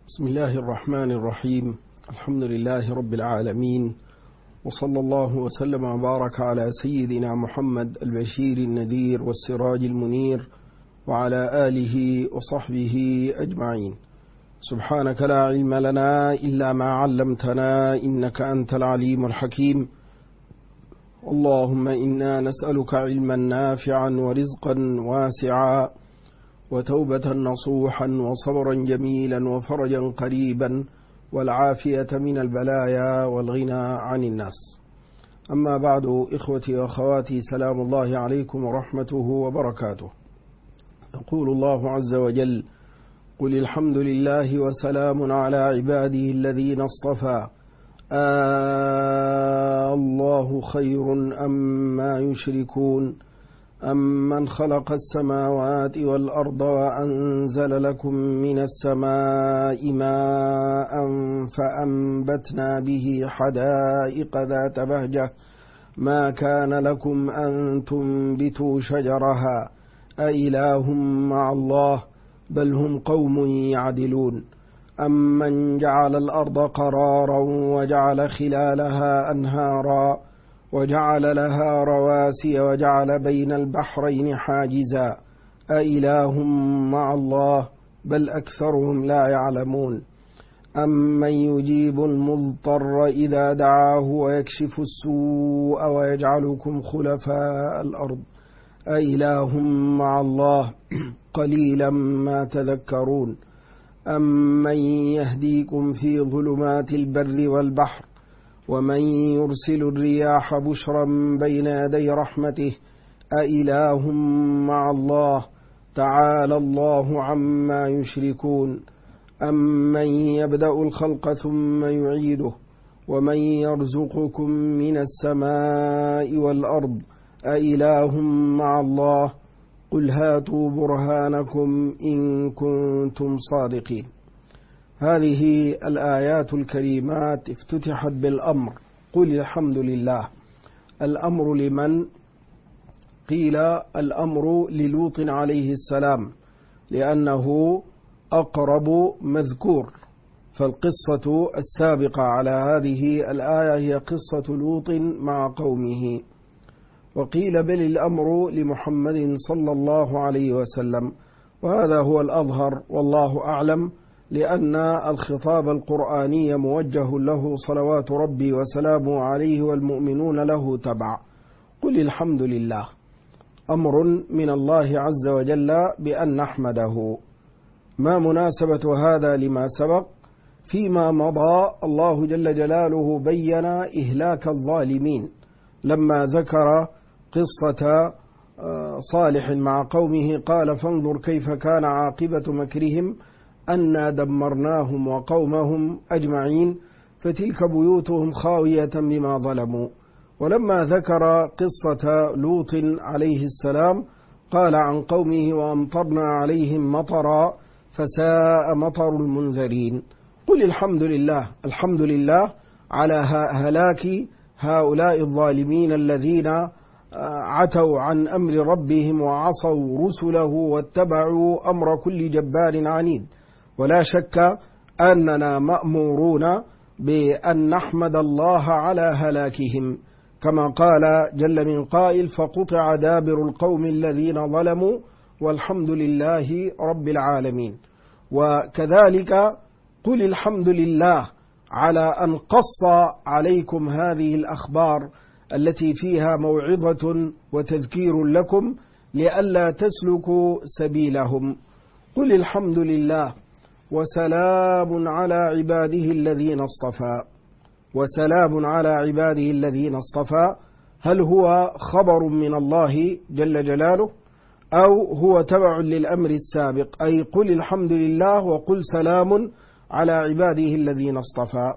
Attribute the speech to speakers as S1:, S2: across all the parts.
S1: بسم الله الرحمن الرحيم. الحمد لله رب العالمين، وصلى الله وسلم وبارك على سيدنا محمد البشير النذير والسراج المنير وعلى آله وصحبه أجمعين. سبحانك لا علم لنا إلا ما علمتنا إنك أنت العليم الحكيم. اللهم إنا نسألك علما نافعا ورزقا واسعا وتوبة نصوحا وصبرا جميلا وفرجا قريبا والعافية من البلايا والغنى عن الناس. أما بعد، إخوتي وأخواتي، سلام الله عليكم ورحمته وبركاته. يقول الله عز وجل: قل الحمد لله وسلام على عباده الذين اصطفى الله خير أما يشركون أمن خلق السماوات والأرض وأنزل لكم من السماء ماء فأنبتنا به حدائق ذات بهجة ما كان لكم أن تنبتوا شجرها أإله مع الله بل هم قوم يعدلون أمن جعل الأرض قرارا وجعل خلالها أنهارا وجعل لها رواسي وجعل بين البحرين حاجزا أإله مع الله بل أكثرهم لا يعلمون أمن يجيب المضطر إذا دعاه ويكشف السوء ويجعلكم خلفاء الأرض أإله مع الله قليلا ما تذكرون أمن يهديكم في ظلمات البر والبحر ومن يرسل الرياح بشرا بين يدي رحمته أإله مع الله تعالى الله عما يشركون أمن يبدأ الخلق ثم يعيده ومن يرزقكم من السماء والأرض أإله مع الله قل هاتوا برهانكم إن كنتم صادقين. هذه الآيات الكريمات افتتحت بالأمر: قل الحمد لله. الأمر لمن؟ قيل الأمر للوط عليه السلام لأنه أقرب مذكور، فالقصة السابقة على هذه الآية هي قصة لوط مع قومه. وقيل بل الأمر لمحمد صلى الله عليه وسلم، وهذا هو الأظهر والله أعلم، لأن الخطاب القرآني موجه له صلوات ربي وسلامه عليه والمؤمنون له تبع. قل الحمد لله أمر من الله عز وجل بأن نحمده. ما مناسبة هذا لما سبق؟ فيما مضى الله جل جلاله بين إهلاك الظالمين لما ذكر قصة صالح مع قومه، قال: فانظر كيف كان عاقبة مكرهم أنا دمرناهم وقومهم أجمعين فتلك بيوتهم خاوية بما ظلموا. ولما ذكر قصة لوط عليه السلام قال عن قومه: وأمطرنا عليهم مطرا فساء مطر المنذرين. قل الحمد لله. الحمد لله على هلاك هؤلاء الظالمين الذين عتوا عن أمر ربهم وعصوا رسله واتبعوا أمر كل جبار عنيد. ولا شك أننا مأمورون بأن نحمد الله على هلاكهم، كما قال جل من قائل: فقطع دابر القوم الذين ظلموا والحمد لله رب العالمين. وكذلك قل الحمد لله على أن قص عليكم هذه الأخبار التي فيها موعظة وتذكير لكم لئلا تسلكوا سبيلهم. قل الحمد لله وسلام على عباده الذين اصطفى. وسلام على عباده الذين اصطفى، هل هو خبر من الله جل جلاله أو هو تبع للأمر السابق؟ أي قل الحمد لله وقل سلام على عباده الذين اصطفى.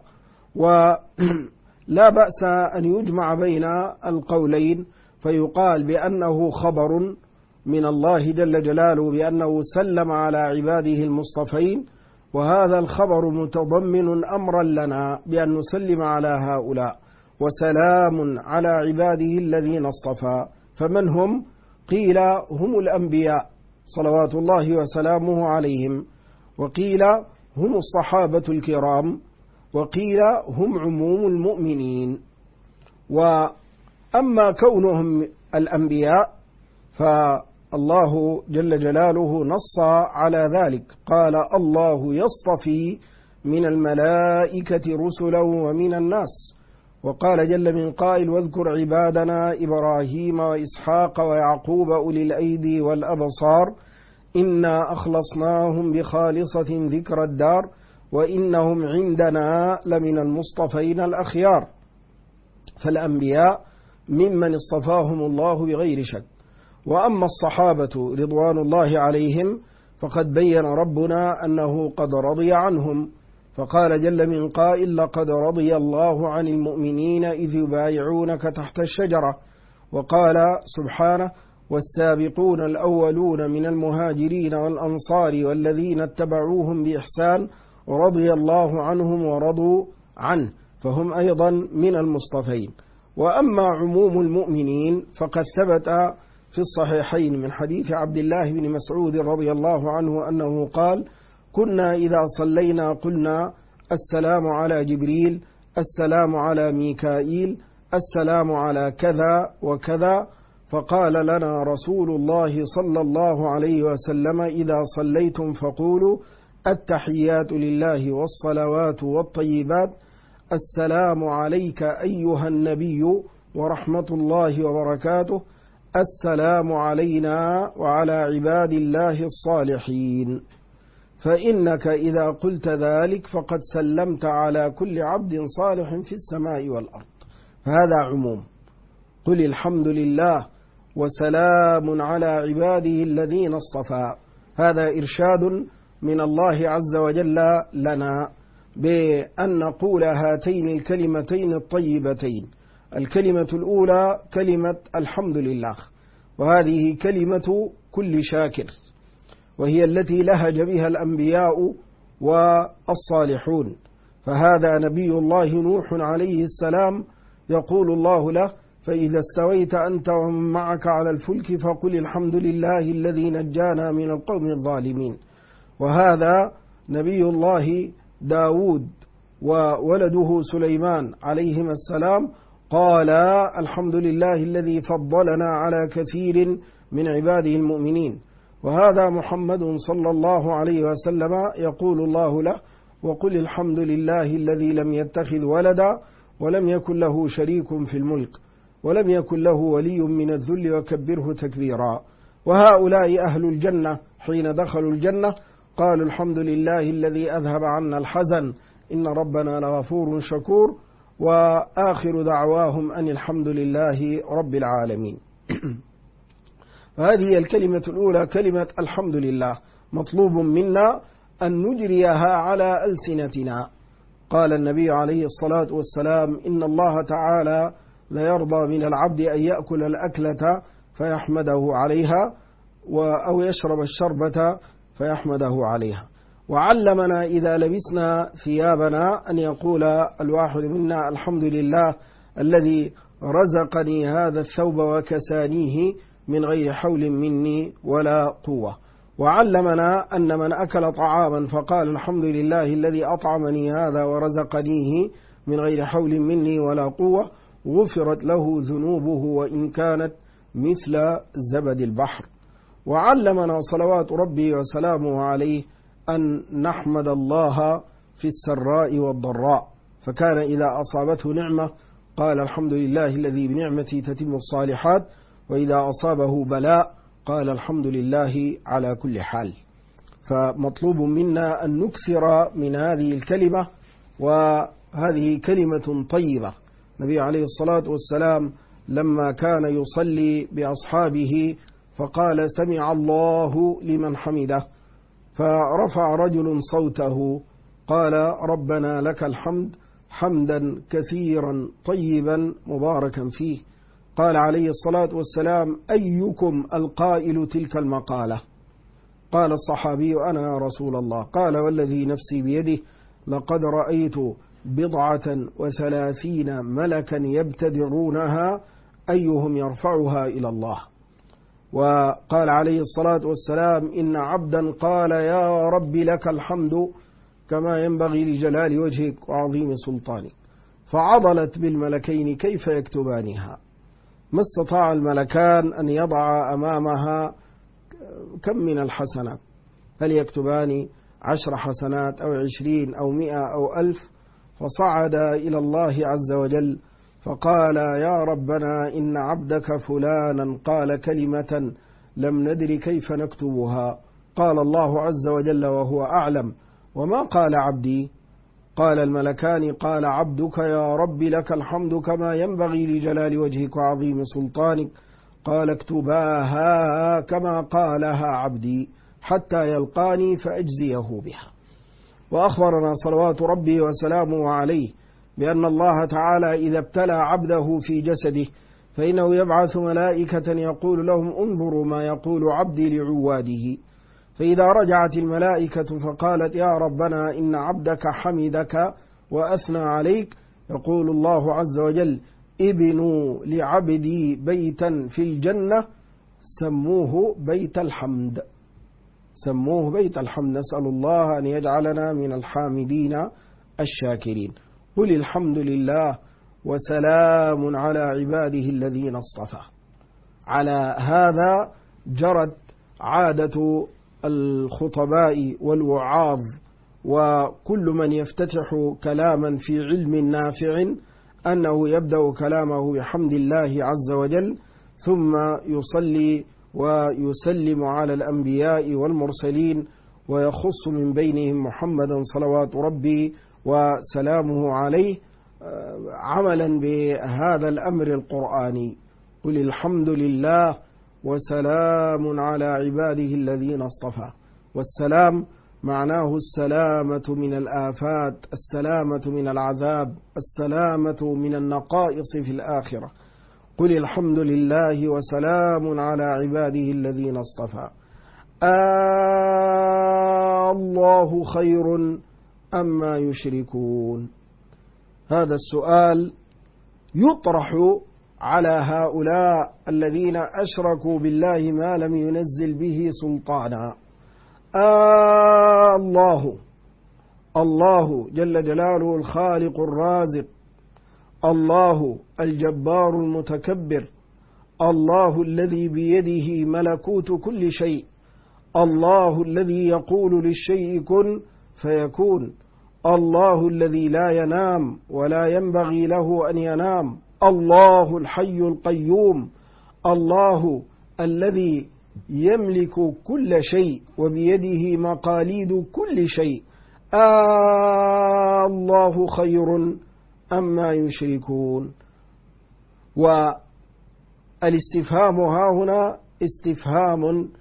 S1: ولا بأس أن يجمع بين القولين فيقال بأنه خبر من الله جل جلاله بأنه سلم على عباده المصطفين، وهذا الخبر متضمن أمرا لنا بأن نسلم على هؤلاء. وسلام على عباده الذين اصطفى، فمن هم؟ قيل هم الأنبياء صلوات الله وسلامه عليهم، وقيل هم الصحابة الكرام، وقيل هم عموم المؤمنين. وأما كونهم الأنبياء فالله جل جلاله نص على ذلك، قال الله يصطفي من الملائكة رسلا ومن الناس. وقال جل من قائل واذكر عبادنا إبراهيم وإسحاق ويعقوب أولي الأيدي والأبصار إنا أخلصناهم بخالصة ذكر الدار وإنهم عندنا لمن المصطفين الأخيار. فالأنبياء ممن اصطفاهم الله بغير شك. وأما الصحابة رضوان الله عليهم فقد بين ربنا أنه قد رضي عنهم، فقال جل من قائل لقد رضي الله عن المؤمنين إذ يبايعونك تحت الشجرة. وقال سبحانه والسابقون الأولون من المهاجرين والأنصار والذين اتبعوهم بإحسان رضي الله عنهم ورضوا عنه، فهم أيضا من المصطفين. وأما عموم المؤمنين فقد ثبت في الصحيحين من حديث عبد الله بن مسعود رضي الله عنه أنه قال كنا إذا صلينا قلنا السلام على جبريل، السلام على ميكائيل، السلام على كذا وكذا. فقال لنا رسول الله صلى الله عليه وسلم إذا صليتم فقولوا التحيات لله والصلوات والطيبات، السلام عليك أيها النبي ورحمة الله وبركاته، السلام علينا وعلى عباد الله الصالحين. فإنك إذا قلت ذلك فقد سلمت على كل عبد صالح في السماء والأرض. هذا عموم. قل الحمد لله وسلام على عباده الذين اصطفى. هذا إرشاد من الله عز وجل لنا بأن نقول هاتين الكلمتين الطيبتين. الكلمة الأولى كلمة الحمد لله، وهذه كلمة كل شاكر، وهي التي لهج بها الأنبياء والصالحون. فهذا نبي الله نوح عليه السلام يقول الله له فإذا استويت أنت ومن معك على الفلك فقل الحمد لله الذي نجانا من القوم الظالمين. وهذا نبي الله داود وولده سليمان عليهما السلام قال الحمد لله الذي فضلنا على كثير من عباده المؤمنين. وهذا محمد صلى الله عليه وسلم يقول الله له وقل الحمد لله الذي لم يتخذ ولدا ولم يكن له شريك في الملك ولم يكن له ولي من الذل وكبره تكبيرا. وهؤلاء أهل الجنة حين دخلوا الجنة قالوا الحمد لله الذي أذهب عنا الحزن إن ربنا لغفور شكور، وآخر دعواهم أن الحمد لله رب العالمين. هذه الكلمة الأولى كلمة الحمد لله، مطلوب منا أن نجريها على ألسنتنا. قال النبي عليه الصلاة والسلام إن الله تعالى لا يرضى من العبد أن يأكل الأكلة فيحمده عليها أو يشرب الشربة فيحمده عليها. وعلمنا إذا لبسنا ثيابنا أن يقول الواحد منا الحمد لله الذي رزقني هذا الثوب وكسانيه من غير حول مني ولا قوة. وعلمنا أن من أكل طعاما فقال الحمد لله الذي أطعمني هذا ورزقنيه من غير حول مني ولا قوة غفرت له ذنوبه وإن كانت مثل زبد البحر. وعلمنا صلوات ربي وسلامه عليه أن نحمد الله في السراء والضراء، فكان إذا أصابته نعمة قال الحمد لله الذي بنعمته تتم الصالحات، وإذا أصابه بلاء قال الحمد لله على كل حال. فمطلوب منا أن نكثر من هذه الكلمة، وهذه كلمة طيبة. النبي عليه الصلاة والسلام لما كان يصلي بأصحابه فقال سمع الله لمن حمده، فرفع رجل صوته قال ربنا لك الحمد حمدا كثيرا طيبا مباركا فيه. قال عليه الصلاة والسلام أيكم القائل تلك المقالة؟ قال الصحابي أنا يا رسول الله. قال والذي نفسي بيده لقد رأيت 37 ملكا يبتدرونها أيهم يرفعها إلى الله. وقال عليه الصلاة والسلام إن عبدا قال يا رب لك الحمد كما ينبغي لجلال وجهك وعظيم سلطانك. فعضلت بالملكين كيف يكتبانها. ما استطاع الملكان أن يضع أمامها كم من الحسنات، هل يكتبان 10 حسنات أو 20 أو 100 أو 1000؟ فصعد إلى الله عز وجل فقال: يا ربنا إن عبدك فلانا قال كلمة لم ندر كيف نكتبها. قال الله عز وجل وهو أعلم: وما قال عبدي؟ قال الملكان: قال عبدك يا رب لك الحمد كما ينبغي لجلال وجهك وعظيم سلطانك. قال: اكتباها كما قالها عبدي حتى يلقاني فأجزيه بها. وأخبرنا صلوات ربي وسلامه عليه بأن الله تعالى إذا ابتلى عبده في جسده فإنه يبعث ملائكة يقول لهم: انظروا ما يقول عبدي لعواده. فإذا رجعت الملائكة فقالت: يا ربنا إن عبدك حمدك وأثنى عليك، يقول الله عز وجل: ابنوا لعبدي بيتا في الجنة سموه بيت الحمد. سموه بيت الحمد. نسأل الله أن يجعلنا من الحامدين الشاكرين. قل الحمد لله وسلام على عباده الذين اصطفى. على هذا جرت عادة الخطباء والوعاظ وكل من يفتتح كلاما في علم نافع أنه يبدأ كلامه بحمد الله عز وجل، ثم يصلي ويسلم على الأنبياء والمرسلين، ويخص من بينهم محمدا صلوات ربي وسلامه عليه، عملا بهذا الأمر القرآني: قل الحمد لله وسلام على عباده الذين اصطفى. والسلام معناه السلامة من الآفات، السلامة من العذاب، السلامة من النقائص في الآخرة. قل الحمد لله وسلام على عباده الذين اصطفى. الله خير أما يشركون. هذا السؤال يطرح على هؤلاء الذين أشركوا بالله ما لم ينزل به سلطانا. الله جل جلاله الخالق الرازق، الله الجبار المتكبر، الله الذي بيده ملكوت كل شيء، الله الذي يقول للشيء كن فيكون، الله الذي لا ينام ولا ينبغي له أن ينام، الله الحي القيوم، الله الذي يملك كل شيء وبيده مقاليد كل شيء. الله خير أما يشركون. والاستفهام هاهنا استفهام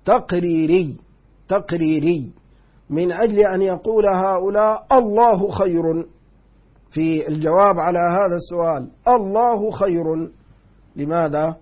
S1: تقريري من أجل أن يقول هؤلاء الله خير في الجواب على هذا السؤال. الله خير. لماذا؟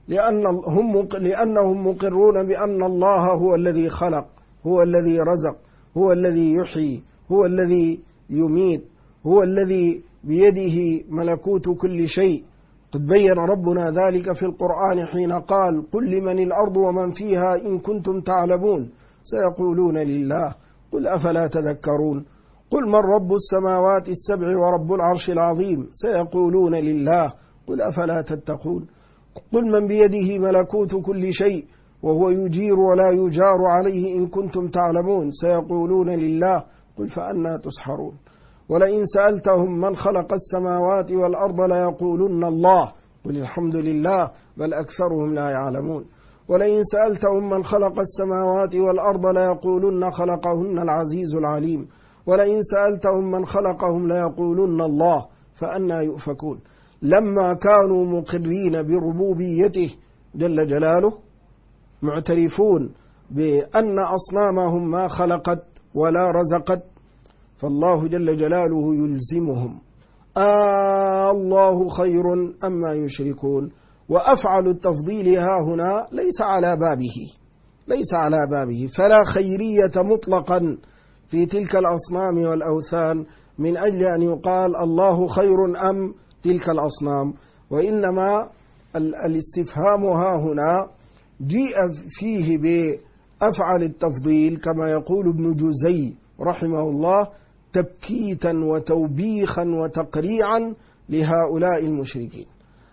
S1: لأنهم مقرون بأن الله هو الذي خلق، هو الذي رزق، هو الذي يحيي، هو الذي يميت، هو الذي بيده ملكوت كل شيء. قد بين ربنا ذلك في القرآن حين قال: قل لمن الأرض ومن فيها إن كنتم تعلمون سيقولون لله قل أفلا تذكرون. قل من رب السماوات السبع ورب العرش العظيم سيقولون لله قل أفلا تتقون. قل من بيده ملكوت كل شيء وهو يجير ولا يجار عليه إن كنتم تعلمون سيقولون لله قل فأنى تسحرون. ولئن سألتهم من خلق السماوات والأرض ليقولن الله قل الحمد لله بل أكثرهم لا يعلمون. ولئن سألتهم من خلق السماوات والأرض ليقولن خلقهن العزيز العليم. ولئن سألتهم من خلقهم ليقولن الله فأنى يؤفكون. لما كانوا مقرين بربوبيته جل جلاله معترفون بأن أصنامهم ما خلقت ولا رزقت، فالله جل جلاله يلزمهم. الله خير أما يشركون. وأفعل التفضيل ها هنا ليس على بابه، فلا خيرية مطلقا في تلك الأصنام والأوثان من أجل أن يقال الله خير أم تلك الأصنام، وإنما الاستفهام ها هنا جيء فيه بأفعل التفضيل كما يقول ابن جزي رحمه الله: تبكيتا وتوبيخا وتقريعا لهؤلاء المشركين.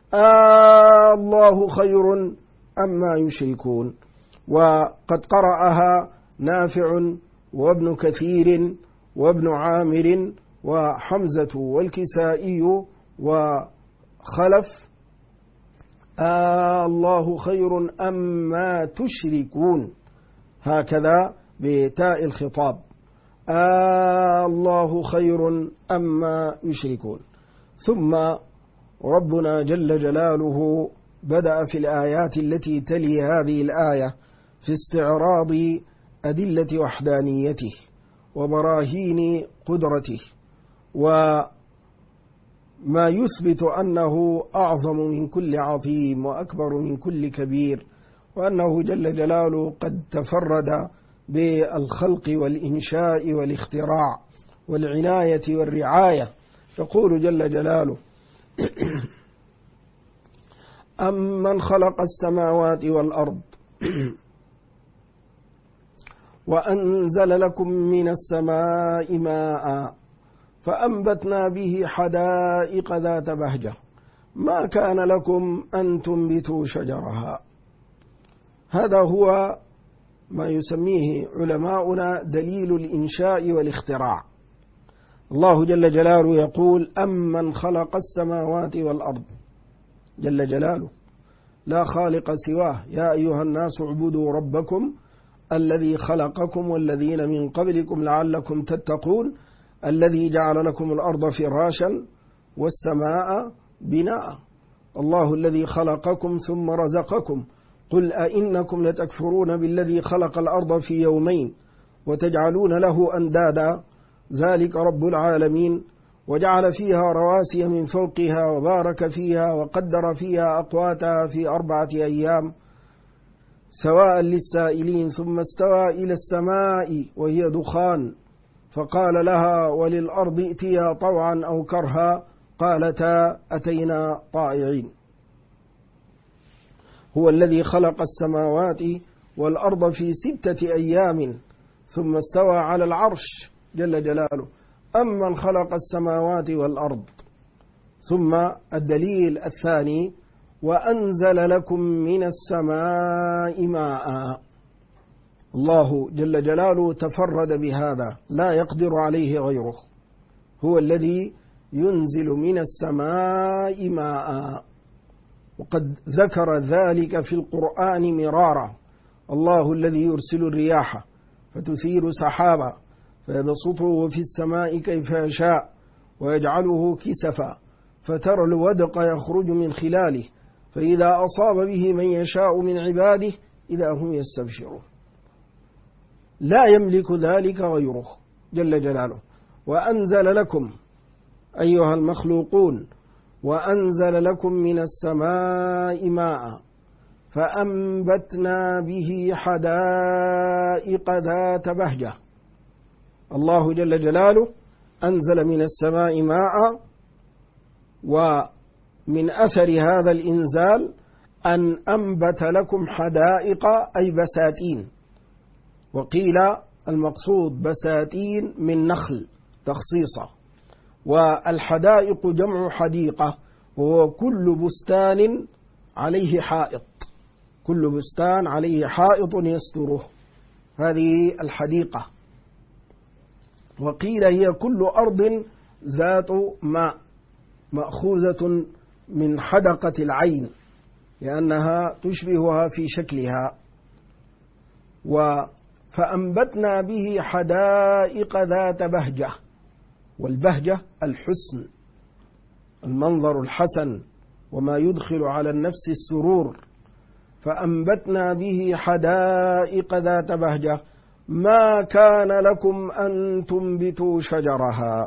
S1: الله خير أما يشركون. وقد قرأها نافع وابن كثير وابن عامر وحمزة والكسائي وخلف الله خير أما تشركون، هكذا بتاء الخطاب، الله خير أما يشركون. ثم ربنا جل جلاله بدأ في الآيات التي تلي هذه الآية في استعراض أدلة وحدانيته وبراهين قدرته وما يثبت أنه أعظم من كل عظيم وأكبر من كل كبير، وأنه جل جلاله قد تفرد بالخلق والإنشاء والاختراع والعناية والرعاية. يقول جل جلاله أمن خلق السماوات والأرض وأنزل لكم من السماء ماء فأنبتنا به حدائق ذات بهجة ما كان لكم أن تنبتوا شجرها. هذا هو ما يسميه علماؤنا دليل الإنشاء والاختراع. الله جل جلاله يقول أمن خلق السماوات والأرض، جل جلاله لا خالق سواه، يا أيها الناس اعبدوا ربكم الذي خلقكم والذين من قبلكم لعلكم تتقون الذي جعل لكم الأرض فراشا والسماء بناء، الله الذي خلقكم ثم رزقكم، قل أئنكم لتكفرون بالذي خلق الأرض في يومين وتجعلون له أندادا ذلك رب العالمين وجعل فيها رواسي من فوقها وبارك فيها وقدر فيها أقواتها في 4 أيام سواء للسائلين ثم استوى إلى السماء وهي دخان فقال لها وللأرض ائتيا طوعا أو كرها قالتا أتينا طائعين. هو الذي خلق السماوات والأرض في 6 أيام ثم استوى على العرش جل جلاله أمن خلق السماوات والأرض. ثم الدليل الثاني وأنزل لكم من السماء ماء. الله جل جلاله تفرد بهذا لا يقدر عليه غيره، هو الذي ينزل من السماء ماء، وقد ذكر ذلك في القرآن مرارا. الله الذي يرسل الرياح فتثير سحابا فيبسطه في السماء كيف يشاء ويجعله كسفا فترى الودق يخرج من خلاله فإذا أصاب به من يشاء من عباده إذا هم يستبشرون. لا يملك ذلك غيره جل جلاله. وأنزل لكم أيها المخلوقون وأنزل لكم من السماء ماء فأنبتنا به حدائق ذات بهجة. الله جل جلاله أنزل من السماء ماء، ومن أثر هذا الإنزال أن أنبت لكم حدائق أي بساتين، وقيل المقصود بساتين من نخل تخصيصا، والحدائق جمع حديقة وهو كل بستان عليه حائط، كل بستان عليه حائط يستره، هذه الحديقة. وقيل هي كل أرض ذات ماء مأخوذة من حدقة العين لأنها تشبهها في شكلها. فأنبتنا به حدائق ذات بهجة، والبهجة الحسن، المنظر الحسن وما يدخل على النفس السرور. فأنبتنا به حدائق ذات بهجة ما كان لكم أن تنبتوا شجرها.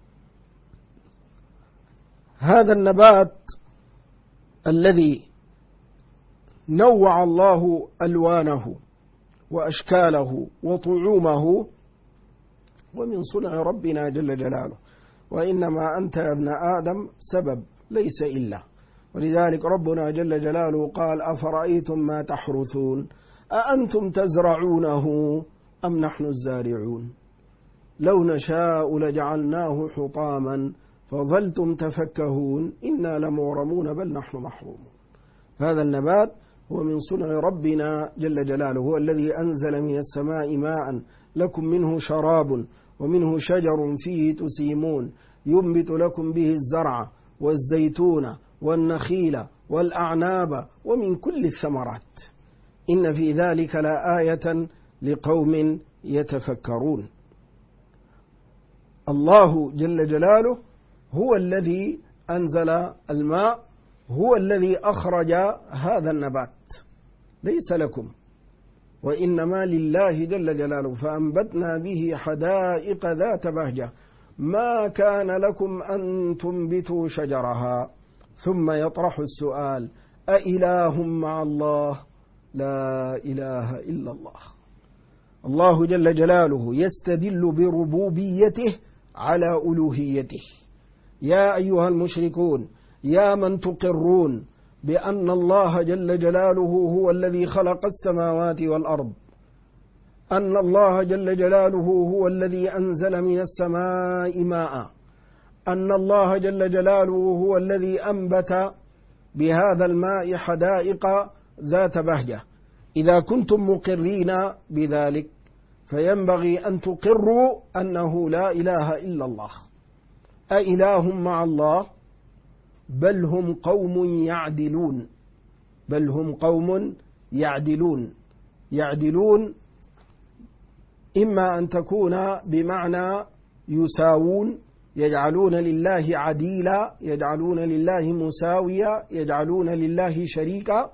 S1: هذا النبات الذي نوع الله ألوانه وأشكاله وطعومه ومن صنع ربنا جل جلاله، وإنما أنت يا ابن آدم سبب ليس إلا. ولذلك ربنا جل جلاله قال أفرأيتم ما تحرثون أأنتم تزرعونه أم نحن الزارعون. لو نشاء لجعلناه حطاما فظلتم تفكهون إنا لمغرمون بل نحن محرومون. هذا النبات هو من صنع ربنا جل جلاله، هو الذي أنزل من السماء ماء لكم منه شراب ومنه شجر فيه تسيمون ينبت لكم به الزرع والزيتون والنخيل والأعناب ومن كل الثمرات إن في ذلك لآية لقوم يتفكرون. الله جل جلاله هو الذي أنزل الماء، هو الذي أخرج هذا النبات، ليس لكم وإنما لله جل جلاله. فأنبتنا به حدائق ذات بهجة ما كان لكم أن تنبتوا شجرها. ثم يطرح السؤال أإله مع الله؟ لا إله إلا الله. الله جل جلاله يستدل بربوبيته على ألوهيته. يا أيها المشركون، يا من تقرون بأن الله جل جلاله هو الذي خلق السماوات والأرض، أن الله جل جلاله هو الذي أنزل من السماء ماء، أن الله جل جلاله هو الذي أنبت بهذا الماء حدائق ذات بهجة. إذا كنتم مقرين بذلك فينبغي أن تقروا أنه لا إله إلا الله. أإله مع الله؟ بل هم قوم يعدلون، بل هم قوم يعدلون. يعدلون إما أن تكون بمعنى يساوون، يجعلون لله عديلا، يجعلون لله مساويا، يجعلون لله شريكا.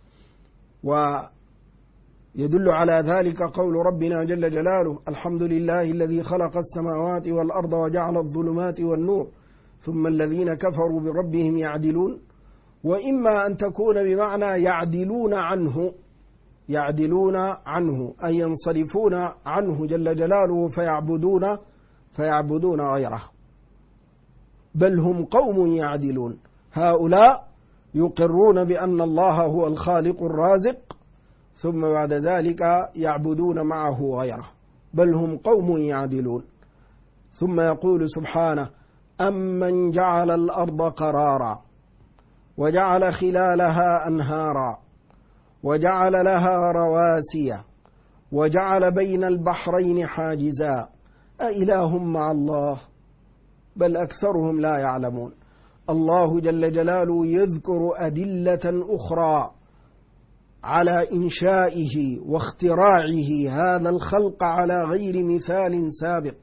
S1: ويدل على ذلك قول ربنا جل جلاله الحمد لله الذي خلق السماوات والأرض وجعل الظلمات والنور ثم الذين كفروا بربهم يعدلون. وإما أن تكون بمعنى يعدلون عنه، يعدلون عنه أي ينصرفون عنه جل جلاله فيعبدون غيره. بل هم قوم يعدلون. هؤلاء يقرون بأن الله هو الخالق الرازق، ثم بعد ذلك يعبدون معه غيره. بل هم قوم يعدلون. ثم يقول سبحانه أمن جعل الأرض قرارا وجعل خلالها أنهارا وجعل لها رواسي وجعل بين البحرين حاجزا أإله مع الله؟ بل أكثرهم لا يعلمون. الله جل جلاله يذكر أدلة أخرى على إنشائه واختراعه هذا الخلق على غير مثال سابق،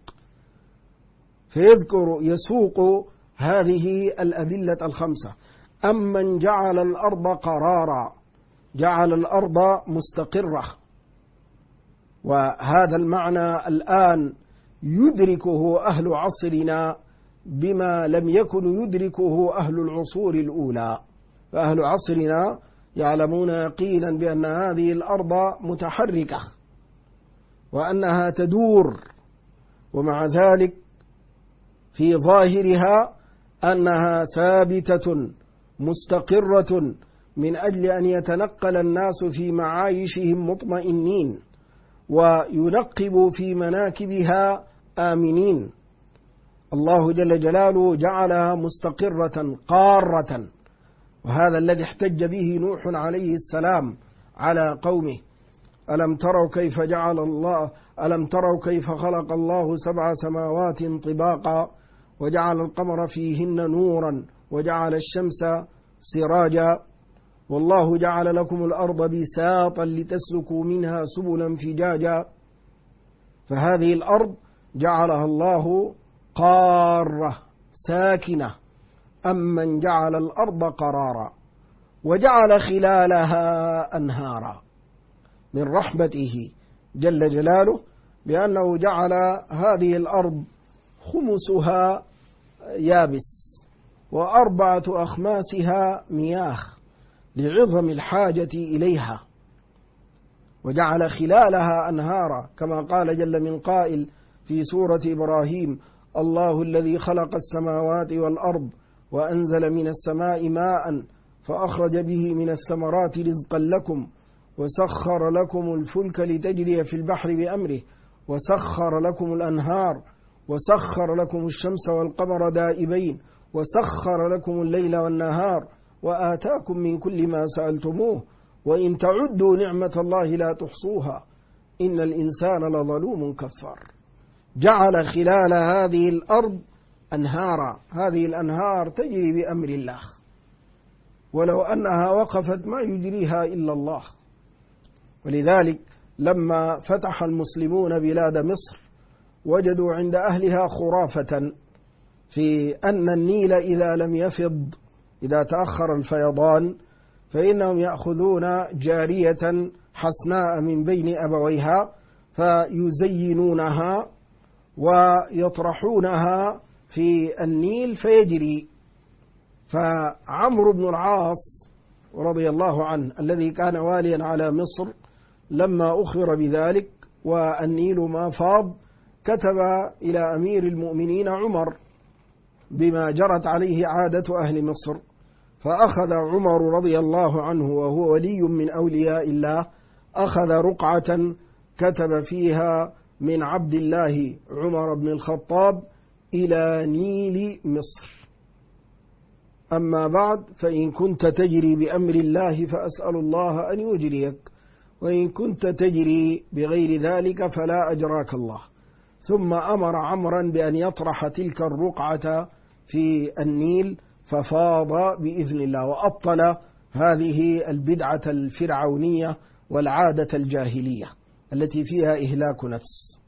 S1: فيذكر يسوق هذه الأدلة الخمسة. أمن جعل الأرض قرارا، جعل الأرض مستقرة، وهذا المعنى الآن يدركه أهل عصرنا بما لم يكن يدركه أهل العصور الأولى. فأهل عصرنا يعلمون يقينا بأن هذه الأرض متحركة وأنها تدور، ومع ذلك في ظاهرها أنها ثابتة مستقرة من أجل أن يتنقل الناس في معايشهم مطمئنين وينقبوا في مناكبها آمنين. الله جل جلاله جعلها مستقرة قارة، وهذا الذي احتج به نوح عليه السلام على قومه ألم تروا كيف خلق الله 7 سماوات طباقا وجعل القمر فيهن نورا وجعل الشمس سراجا والله جعل لكم الأرض بساطا لتسلكوا منها سبلا فجاجا. فهذه الأرض جعلها الله قارة ساكنة. أمن جعل الأرض قرارا وجعل خلالها أنهارا. من رحمته جل جلاله بأنه جعل هذه الأرض خمسها يابس و4 أخماسها مياه لعظم الحاجة إليها، وجعل خلالها أنهارا كما قال جل من قائل في سورة إبراهيم الله الذي خلق السماوات والأرض وأنزل من السماء ماء فأخرج به من الثمرات رزقا لكم وسخر لكم الفلك لتجري في البحر بأمره وسخر لكم الأنهار وسخر لكم الشمس والقمر دائبين وسخر لكم الليل والنهار وآتاكم من كل ما سألتموه وإن تعدوا نعمة الله لا تحصوها إن الإنسان لظلوم كفار. جعل خلال هذه الأرض أنهارا، هذه الأنهار تجري بأمر الله، ولو أنها وقفت ما يجريها إلا الله. ولذلك لما فتح المسلمون بلاد مصر وجدوا عند أهلها خرافة في أن النيل إذا لم يفض، إذا تأخر الفيضان، فإنهم يأخذون جارية حسناء من بين أبويها فيزينونها ويطرحونها في النيل فيجري. فعمرو بن العاص رضي الله عنه الذي كان واليا على مصر لما أخبر بذلك والنيل ما فاض كتب إلى أمير المؤمنين عمر بما جرت عليه عادة أهل مصر، فأخذ عمر رضي الله عنه وهو ولي من أولياء الله أخذ رقعة كتب فيها من عبد الله عمر بن الخطاب إلى نيل مصر: أما بعد فإن كنت تجري بأمر الله فأسأل الله أن يجريك، وإن كنت تجري بغير ذلك فلا أجراك الله. ثم أمر عمرا بأن يطرح تلك الرقعة في النيل ففاض بإذن الله، وأبطل هذه البدعة الفرعونية والعادة الجاهلية التي فيها إهلاك نفس.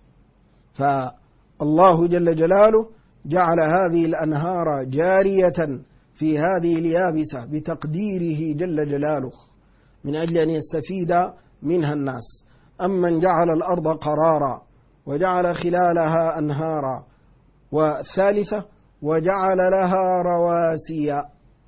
S1: فالله جل جلاله جعل هذه الأنهار جارية في هذه اليابسة بتقديره جل جلاله من أجل أن يستفيد منها الناس. أمن جعل الأرض قرارا وجعل خلالها أنهارا، والثالثة وجعل لها رواسي،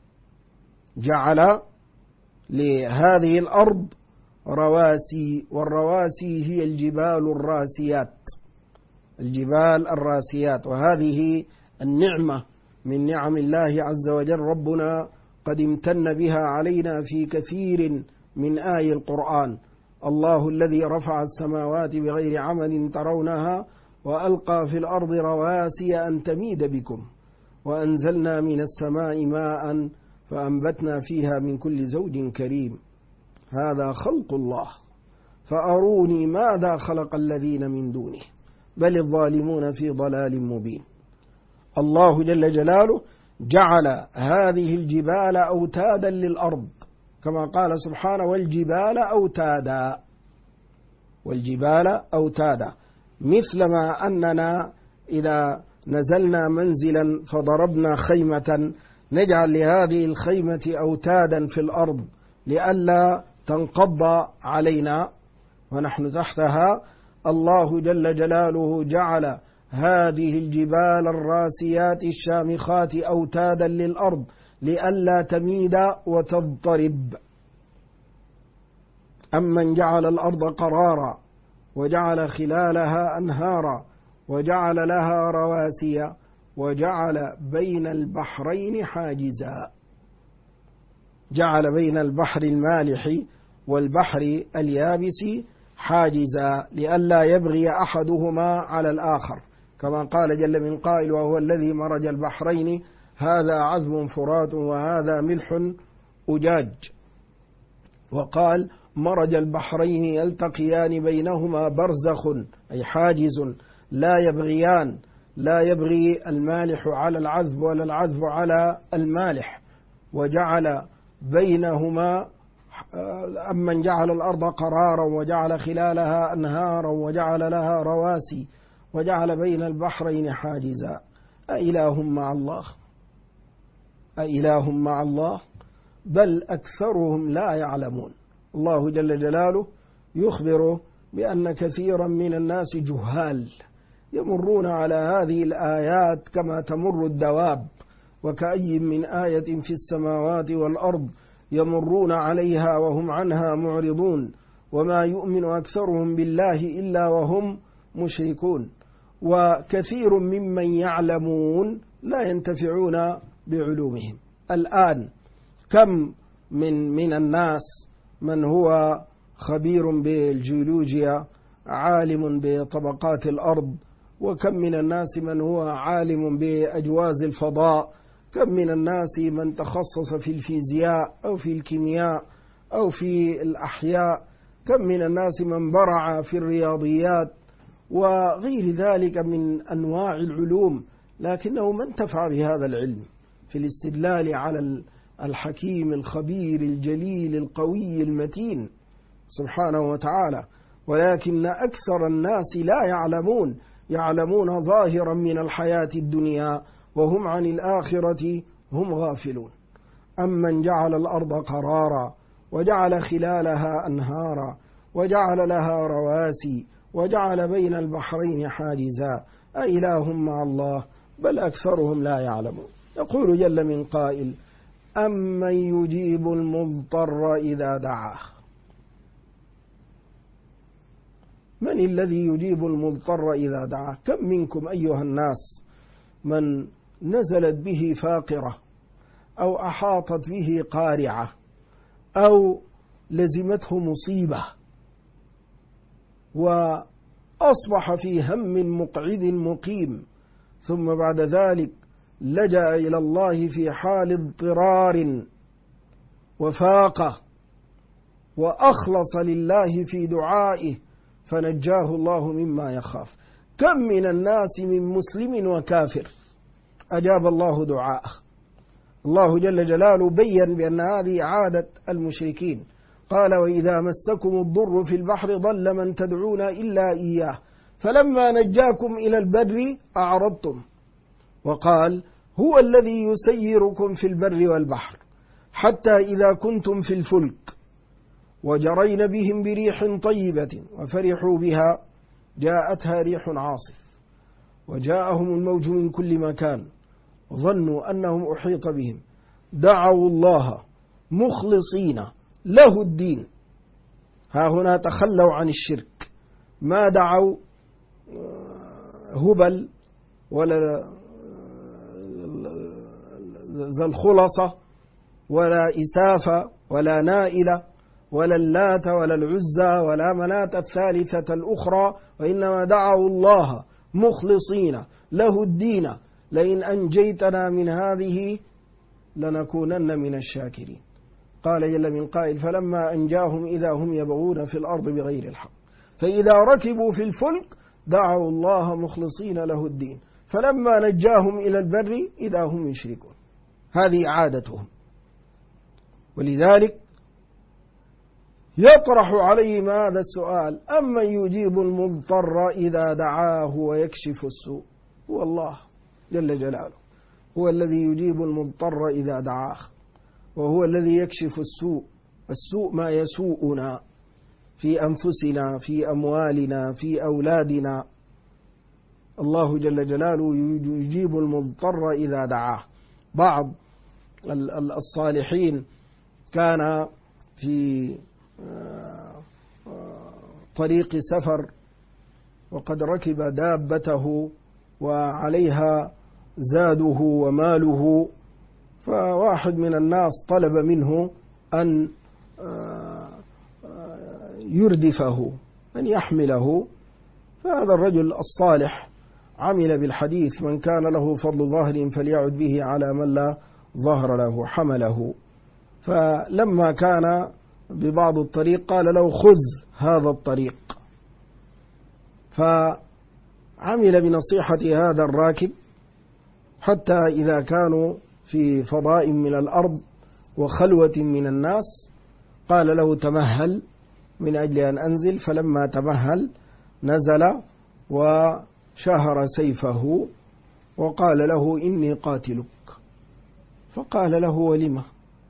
S1: جعل لهذه الأرض رواسي، والرواسي هي الجبال الراسيات، الجبال الراسيات. وهذه النعمة من نعم الله عز وجل ربنا قد امتن بها علينا في كثير من آي القرآن. الله الذي رفع السماوات بغير عمد ترونها وألقى في الأرض رواسي أن تميد بكم وأنزلنا من السماء ماء فأنبتنا فيها من كل زوج كريم. هذا خلق الله فأروني ماذا خلق الذين من دونه بل الظالمون في ضلال مبين. الله جل جلاله جعل هذه الجبال أوتادا للأرض كما قال سبحانه: والجبال أوتادا، والجبال أوتادا، مثلما أننا إذا نزلنا منزلا فضربنا خيمة نجعل لهذه الخيمة أوتادا في الأرض لئلا تنقض علينا ونحن تحتها. الله جل جلاله جعل هذه الجبال الراسيات الشامخات أوتادا للأرض لئلا تميد وتضطرب. أمن جعل الأرض قرارا وجعل خلالها أنهارا وجعل لها رواسي وجعل بين البحرين حاجزا، جعل بين البحر المالح والبحر اليابس حاجزا لئلا يبغي أحدهما على الآخر، كما قال جل من قائل: وهو الذي مرج البحرين هذا عذب فرات وهذا ملح أجاج. وقال: مرج البحرين يلتقيان بينهما برزخ، أي حاجز لا يبغيان، لا يبغي المالح على العذب ولا العذب على المالح. وجعل بينهما أمن جعل الأرض قرارا وجعل خلالها أنهارا وجعل لها رواسي وجعل بين البحرين حاجزا أإله مع الله، أإله مع الله بل أكثرهم لا يعلمون. الله جل جلاله يخبر بأن كثيرا من الناس جهال يمرون على هذه الآيات كما تمر الدواب، وكأي من آية في السماوات والأرض يمرون عليها وهم عنها معرضون وما يؤمن أكثرهم بالله إلا وهم مشركون. وكثير ممن يعلمون لا ينتفعون بعلومهم. الآن كم من الناس من هو خبير بالجيولوجيا، عالم بطبقات الأرض، وكم من الناس من هو عالم بأجواز الفضاء، كم من الناس من تخصص في الفيزياء أو في الكيمياء أو في الأحياء، كم من الناس من برع في الرياضيات وغير ذلك من أنواع العلوم، لكنه ما انتفع بهذا العلم في الاستدلال على الحكيم الخبير الجليل القوي المتين سبحانه وتعالى. ولكن أكثر الناس لا يعلمون ظاهرا من الحياة الدنيا وهم عن الآخرة هم غافلون. أمن جعل الأرض قرارا وجعل خلالها أنهارا وجعل لها رواسي وجعل بين البحرين حاجزا أإله مع الله بل أكثرهم لا يعلمون. يقول جل من قائل: أمن يجيب المضطر إذا دعاه. من الذي يجيب المضطر إذا دعاه؟ كم منكم أيها الناس من نزلت به فاقرة أو أحاطت به قارعة أو لزمته مصيبة وأصبح في هم مقعد مقيم، ثم بعد ذلك لجأ إلى الله في حال اضطرار وفاقة وأخلص لله في دعائه فنجاه الله مما يخاف. كم من الناس من مسلم وكافر أجاب الله دعاءه. الله جل جلاله بيّن بأن هذه عادة المشركين، قال: وإذا مسكم الضر في البحر ضل من تدعون إلا إياه فلما نجاكم إلى البر أعرضتم. وقال: هو الذي يسيركم في البر والبحر حتى إذا كنتم في الفلك وجرين بهم بريح طيبة وفرحوا بها جاءتها ريح عاصف وجاءهم الموج من كل مكان ظنوا أنهم أحيط بهم دعوا الله مخلصين له الدين. ها هنا تخلوا عن الشرك، ما دعوا هبل ولا ذا الخلصة ولا إسافة ولا نائلة ولا اللات ولا العزى ولا مناة الثالثة الأخرى، وإنما دعوا الله مخلصين له الدين لئن أنجيتنا من هذه لنكونن من الشاكرين. قال جل من قائل: فلما أنجاهم إذا هم يبغون في الأرض بغير الحق فإذا ركبوا في الفلك دعوا الله مخلصين له الدين فلما نجاهم إلى البر إذا هم يشركون. هذه عادتهم. ولذلك يطرح عليهم هذا السؤال: أمن يجيب المضطر إذا دعاه ويكشف السوء؟ هو الله جل جلاله، هو الذي يجيب المضطر إذا دعاه، وهو الذي يكشف السوء. السوء ما يسوءنا في أنفسنا، في أموالنا، في أولادنا. الله جل جلاله يجيب المضطر إذا دعاه. بعض الصالحين كان في طريق سفر وقد ركب دابته وعليها زاده وماله، فواحد من الناس طلب منه أن يردفه، أن يحمله. فهذا الرجل الصالح عمل بالحديث: من كان له فضل ظهر فليعد به على من لا ظهر له، حمله. فلما كان ببعض الطريق قال له: خذ هذا الطريق. فعمل بنصيحة هذا الراكب حتى إذا كانوا في فضاء من الأرض وخلوة من الناس قال له: تمهل من أجل أن أنزل. فلما تمهل نزل وشهر سيفه وقال له: إني قاتلك. فقال له: ولم؟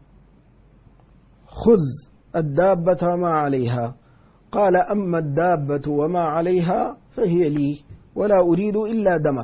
S1: خذ الدابة ما عليها. قال: أما الدابة وما عليها فهي لي ولا أريد إلا دمك،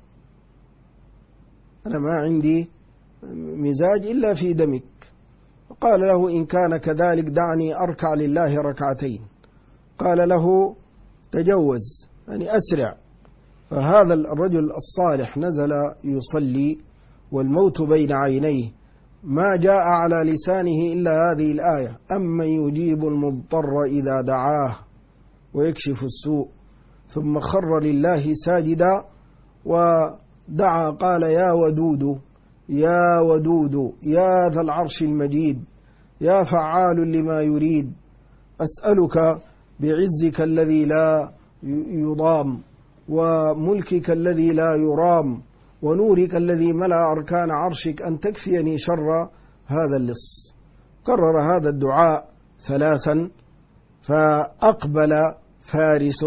S1: أنا ما عندي مزاج إلا في دمك. قال له: إن كان كذلك دعني أركع لله ركعتين. قال له: تجوز، يعني أسرع. فهذا الرجل الصالح نزل يصلي والموت بين عينيه، ما جاء على لسانه إلا هذه الآية: أمن يجيب المضطر إذا دعاه ويكشف السوء. ثم خر لله ساجدا ودعا قال: يا ودود يا ودود يا ذا العرش المجيد يا فعال لما يريد، أسألك بعزك الذي لا يضام وملكك الذي لا يرام ونورك الذي ملأ أركان عرشك أن تكفيني شر هذا اللص. كرر هذا الدعاء 3، فأقبل فارس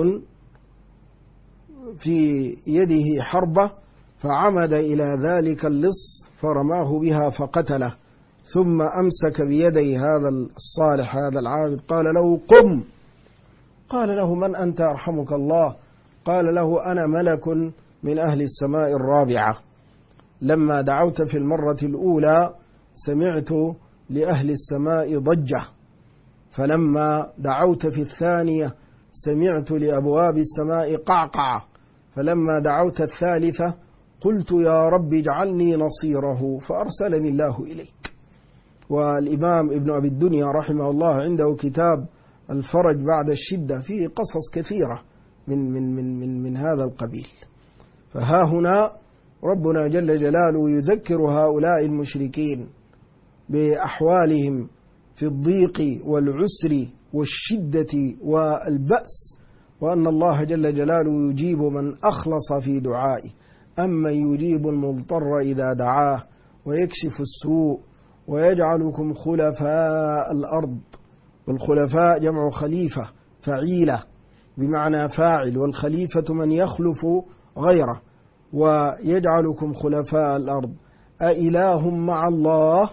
S1: في يده حربة فعمد إلى ذلك اللص فرماه بها فقتله، ثم أمسك بيدي هذا الصالح هذا العابد قال له: قم. قال له: من أنت أرحمك الله؟ قال له: أنا ملك من أهل السماء الرابعة، لما دعوت في المرة الأولى سمعت لأهل السماء ضجة، فلما دعوت في الثانية سمعت لأبواب السماء قعقعة، فلما دعوت الثالثة قلت: يا رب اجعلني نصيره، فأرسلني الله إليك. والإمام ابن أبي الدنيا رحمه الله عنده كتاب الفرج بعد الشدة فيه قصص كثيرة من هذا القبيل. فها هنا ربنا جل جلاله يذكر هؤلاء المشركين بأحوالهم في الضيق والعسر والشدة والبأس، وأن الله جل جلاله يجيب من أخلص في دعائه، أما يجيب المضطر إذا دعاه ويكشف السوء ويجعلكم خلفاء الأرض. والخلفاء جمع خليفة فعيلة بمعنى فاعل، والخليفة من يخلف غيره. ويجعلكم خلفاء الأرض أإله مع الله،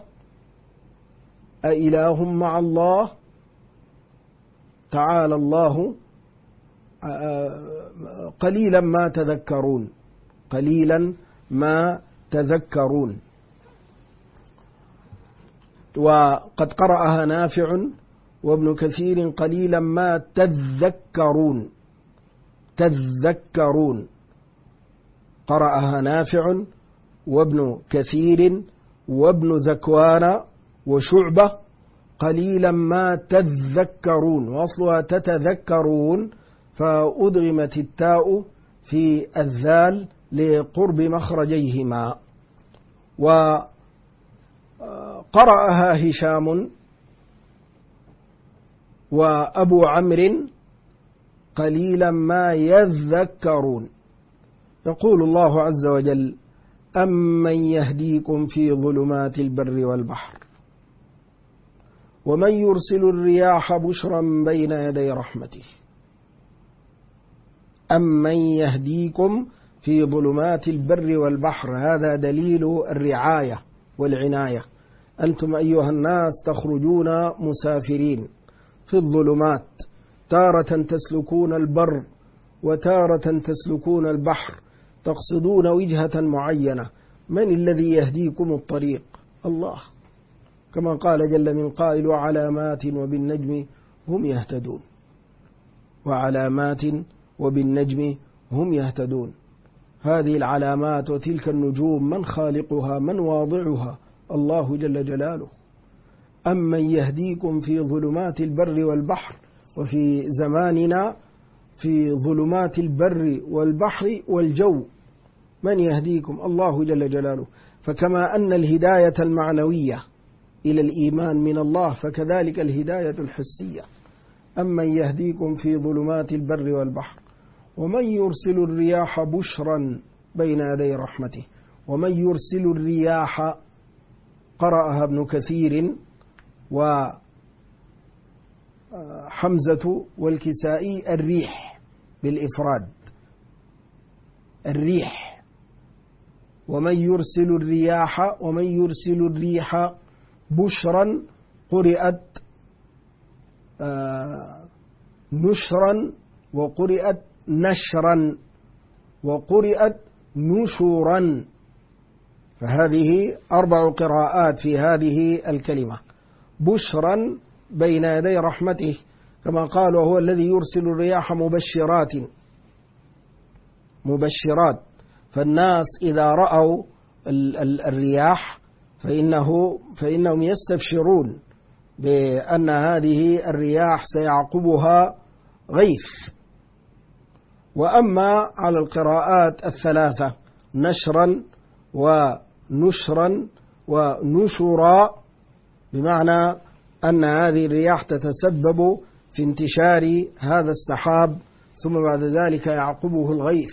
S1: أإله مع الله، تعالى الله، قليلا ما تذكرون، قليلا ما تذكرون. وقد قرأها نافع وابن كثير: قليلا ما تذكرون، تذكرون. قرأها نافع وابن كثير وابن ذكوان وشعبة: قليلا ما تذكرون، وأصلها تتذكرون، فأدغمت التاء في الذال لقرب مخرجيهما. وقرأها هشام وأبو عمرو: قليلا ما يذكرون. يقول الله عز وجل: أمن يهديكم في ظلمات البر والبحر ومن يرسل الرياح بشرا بين يدي رحمته. أمن يهديكم في ظلمات البر والبحر، هذا دليل الرعاية والعناية. أنتم أيها الناس تخرجون مسافرين في الظلمات، تارة تسلكون البر وتارة تسلكون البحر، تقصدون وجهة معينة، من الذي يهديكم الطريق؟ الله، كما قال جل من قائل: وعلامات وبالنجم هم يهتدون، وعلامات وبالنجم هم يهتدون. هذه العلامات وتلك النجوم من خالقها؟ من واضعها؟ الله جل جلاله. أمن يهديكم في ظلمات البر والبحر، وفي زماننا في ظلمات البر والبحر والجو، من يهديكم؟ الله جل جلاله. فكما أن الهداية المعنوية إلى الإيمان من الله، فكذلك الهداية الحسية. أمن يهديكم في ظلمات البر والبحر ومن يرسل الرياح بشرا بين يدي رحمته. ومن يرسل الرياح قرأها ابن كثير وحمزة والكسائي: الريح بالإفراد، الريح. ومن يرسل الرياح، ومن يرسل الريح بشرا، قرئت نشرا وقرئت نشرا وقرئت نشورا، فهذه 4 قراءات في هذه الكلمة. بشرا بين يدي رحمته، كما قال: وهو الذي يرسل الرياح مبشرات. فالناس إذا رأوا الرياح فإنهم يستبشرون بأن هذه الرياح سيعقبها غيث. وأما على القراءات الثلاثة نشرا ونشرا ونشرا، بمعنى أن هذه الرياح تتسبب في انتشار هذا السحاب ثم بعد ذلك يعقبه الغيث.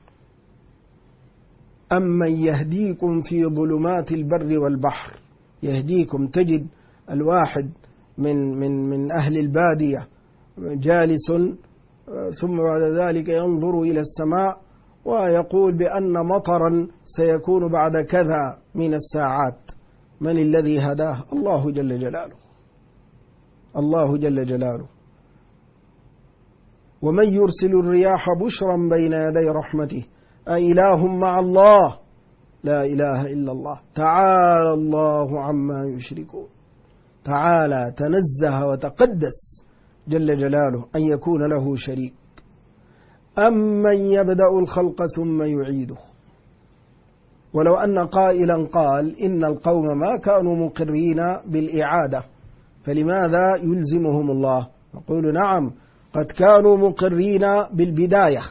S1: أمن يهديكم في ظلمات البر والبحر، يهديكم، تجد الواحد من أهل البادية جالس ثم بعد ذلك ينظر إلى السماء ويقول بأن مطرا سيكون بعد كذا من الساعات. من الذي هداه؟ الله جل جلاله، الله جل جلاله. ومن يرسل الرياح بشرا بين يدي رحمته أإله مع الله، لا إله إلا الله، تعالى الله عما يشركون. تعالى، تنزه وتقدس جل جلاله أن يكون له شريك. أمن يبدأ الخلق ثم يعيده. ولو أن قائلا قال إن القوم ما كانوا مقرين بالإعادة فلماذا يلزمهم الله؟ نقول نعم، قد كانوا مقرين بالبداية،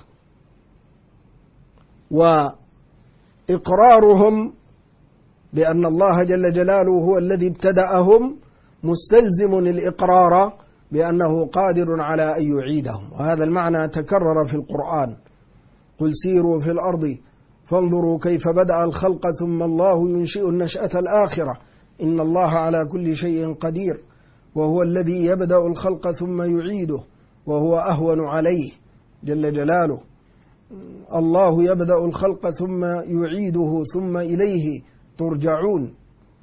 S1: وإقرارهم بأن الله جل جلاله هو الذي ابتدأهم مستلزم الإقرار بأنه قادر على أن يعيدهم. وهذا المعنى تكرر في القرآن: قل سيروا في الأرض فانظروا كيف بدأ الخلق ثم الله ينشئ النشأة الآخرة إن الله على كل شيء قدير، وهو الذي يبدأ الخلق ثم يعيده وهو أهون عليه جل جلاله. الله يبدأ الخلق ثم يعيده ثم إليه ترجعون.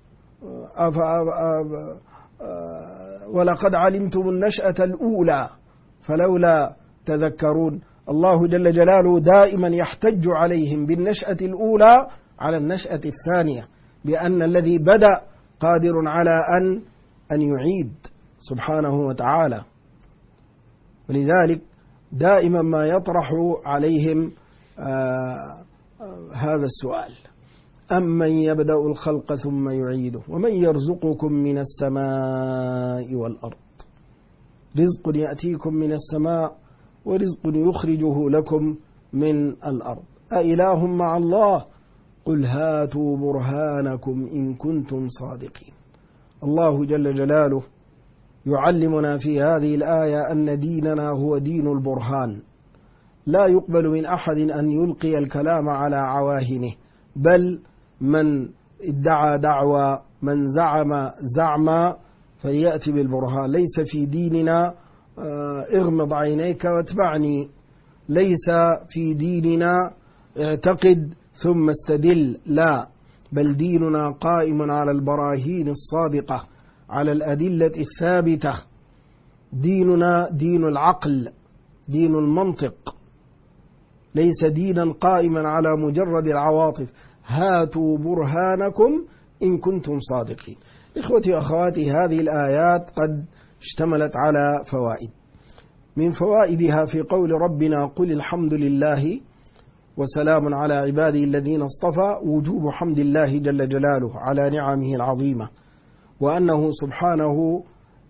S1: ولقد علمتم النشأة الأولى فلولا تذكرون. الله جل جلاله دائما يحتج عليهم بالنشأة الأولى على النشأة الثانية، بأن الذي بدأ قادر على أن يعيد سبحانه وتعالى. ولذلك دائما ما يطرح عليهم هذا السؤال: أمن يبدأ الخلق ثم يعيده ومن يرزقكم من السماء والأرض. رزق يأتيكم من السماء ورزق يخرجه لكم من الأرض. أإله مع الله؟ قل هاتوا برهانكم إن كنتم صادقين. الله جل جلاله يعلمنا في هذه الآية أن ديننا هو دين البرهان، لا يقبل من أحد أن يلقي الكلام على عواهنه، بل من ادعى دعوى، من زعم زعما فليأتي بالبرهان. ليس في ديننا اغمض عينيك واتبعني، ليس في ديننا اعتقد ثم استدل، لا، بل ديننا قائم على البراهين الصادقة، على الأدلة الثابتة. ديننا دين العقل، دين المنطق، ليس دينا قائما على مجرد العواطف. هاتوا برهانكم إن كنتم صادقين. إخوتي وأخواتي، هذه الآيات قد اشتملت على فوائد. من فوائدها في قول ربنا: قل الحمد لله وسلام على عباده الذين اصطفى، وجوب حمد الله جل جلاله على نعمه العظيمة، وأنه سبحانه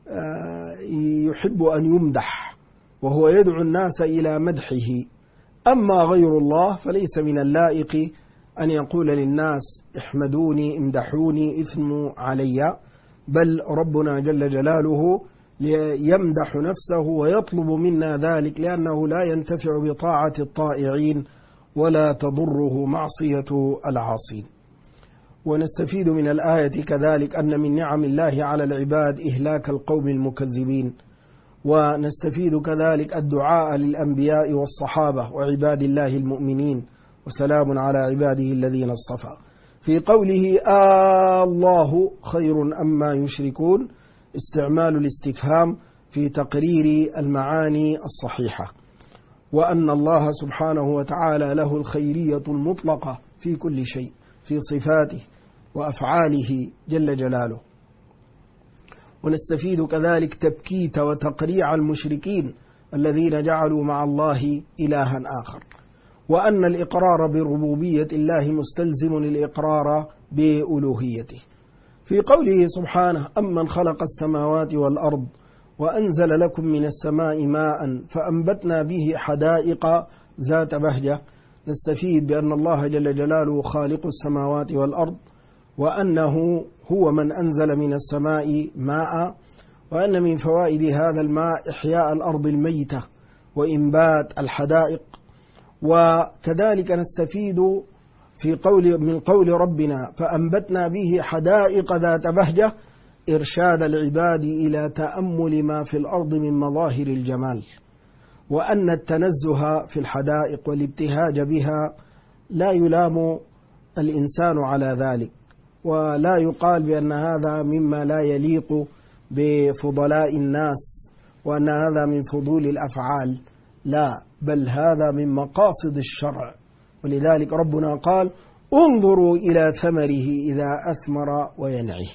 S1: يحب أن يمدح، وهو يدعو الناس إلى مدحه. أما غير الله فليس من اللائق أن يقول للناس احمدوني امدحوني اثنوا علي، بل ربنا جل جلاله يمدح نفسه ويطلب منا ذلك، لأنه لا ينتفع بطاعة الطائعين ولا تضره معصية العاصين. ونستفيد من الآية كذلك أن من نعم الله على العباد إهلاك القوم المكذبين. ونستفيد كذلك الدعاء للأنبياء والصحابة وعباد الله المؤمنين، وسلام على عباده الذين اصطفى. في قوله الله خير أما يشركون، استعمال الاستفهام في تقرير المعاني الصحيحة، وأن الله سبحانه وتعالى له الخيرية المطلقة في كل شيء، في صفاته وأفعاله جل جلاله. ونستفيد كذلك تبكيت وتقريع المشركين الذين جعلوا مع الله إلها آخر، وأن الإقرار بربوبية الله مستلزم الإقرار بألوهيته. في قوله سبحانه: أمن خلق السماوات والأرض وأنزل لكم من السماء ماء فأنبتنا به حدائق ذات بهجة، نستفيد بأن الله جل جلاله خالق السماوات والأرض، وأنه هو من أنزل من السماء ماء، وأن من فوائد هذا الماء إحياء الأرض الميتة وإنبات الحدائق. وكذلك نستفيد من قول ربنا فأنبتنا به حدائق ذات بهجة إرشاد العباد إلى تأمل ما في الأرض من مظاهر الجمال، وأن التنزه في الحدائق والابتهاج بها لا يلام الإنسان على ذلك، ولا يقال بأن هذا مما لا يليق بفضلاء الناس وأن هذا من فضول الأفعال، لا، بل هذا من مقاصد الشرع. ولذلك ربنا قال انظروا إلى ثمره إذا أثمر وينعه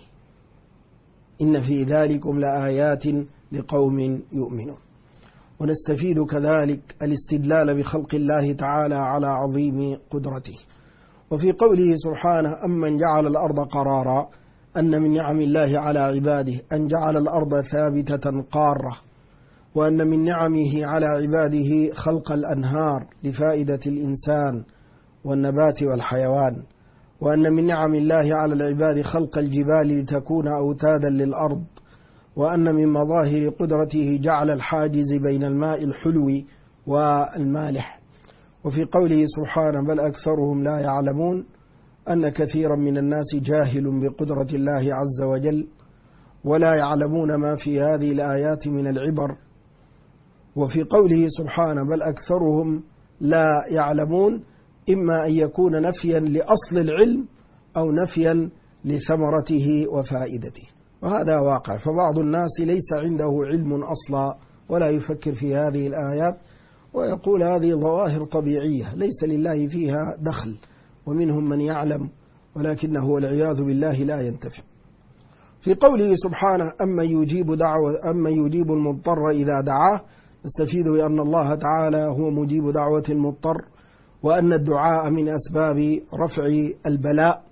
S1: إن في ذلكم لآيات لقوم يؤمنون. ونستفيد كذلك الاستدلال بخلق الله تعالى على عظيم قدرته. وفي قوله سبحانه أمن جعل الأرض قرارا، أن من نعم الله على عباده أن جعل الأرض ثابتة قارة، وأن من نعمه على عباده خلق الأنهار لفائدة الإنسان والنبات والحيوان، وأن من نعم الله على العباد خلق الجبال لتكون أوتادا للأرض، وأن من مظاهر قدرته جعل الحاجز بين الماء الحلو والمالح. وفي قوله سبحانه بل أكثرهم لا يعلمون، أن كثيرا من الناس جاهل بقدرة الله عز وجل ولا يعلمون ما في هذه الآيات من العبر. وفي قوله سبحانه بل أكثرهم لا يعلمون إما أن يكون نفيا لأصل العلم أو نفيا لثمرته وفائدته، وهذا واقع. فبعض الناس ليس عنده علم أصلا ولا يفكر في هذه الآيات ويقول هذه ظواهر طبيعية ليس لله فيها دخل، ومنهم من يعلم ولكنه والعياذ بالله لا ينتفع. في قوله سبحانه أما يجيب المضطر إذا دعاه، نستفيد بأن الله تعالى هو مجيب دعوة المضطر، وأن الدعاء من أسباب رفع البلاء.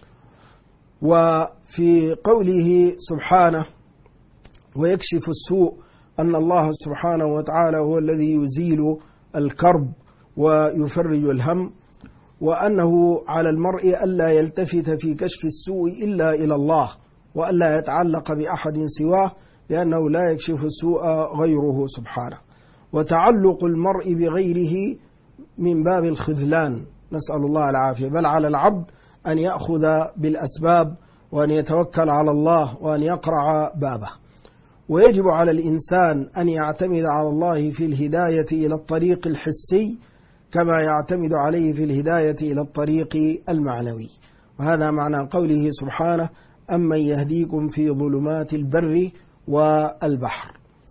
S1: وفي قوله سبحانه ويكشف السوء، أن الله سبحانه وتعالى هو الذي يزيل الكرب ويفرج الهم، وأنه على المرء ألا يلتفت في كشف السوء إلا إلى الله، وألا يتعلق بأحد سواه، لأنه لا يكشف السوء غيره سبحانه. وتعلق المرء بغيره من باب الخذلان، نسأل الله العافية، بل على العبد أن يأخذ بالأسباب وأن يتوكل على الله وأن يقرع بابه. ويجب على الإنسان أن يعتمد على الله في الهداية إلى الطريق الحسي كما يعتمد عليه في الهداية إلى الطريق المعنوي. وهذا معنى قوله سبحانه أمن يهديكم في ظلمات البر والبحر.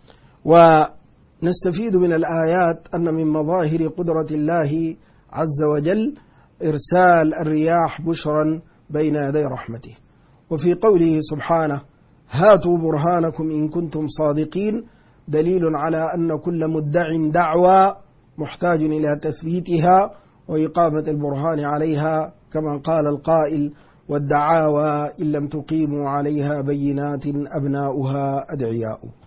S1: ونستفيد من الآيات أن من مظاهر قدرة الله عز وجل إرسال الرياح بشرا بين يدي رحمته. وفي قوله سبحانه هاتوا برهانكم إن كنتم صادقين، دليل على أن كل مدع دعوى محتاج إلى تثبيتها وإقامة البرهان عليها، كما قال القائل والدعاوى إن لم تقيموا عليها بينات أبناؤها أدعياء.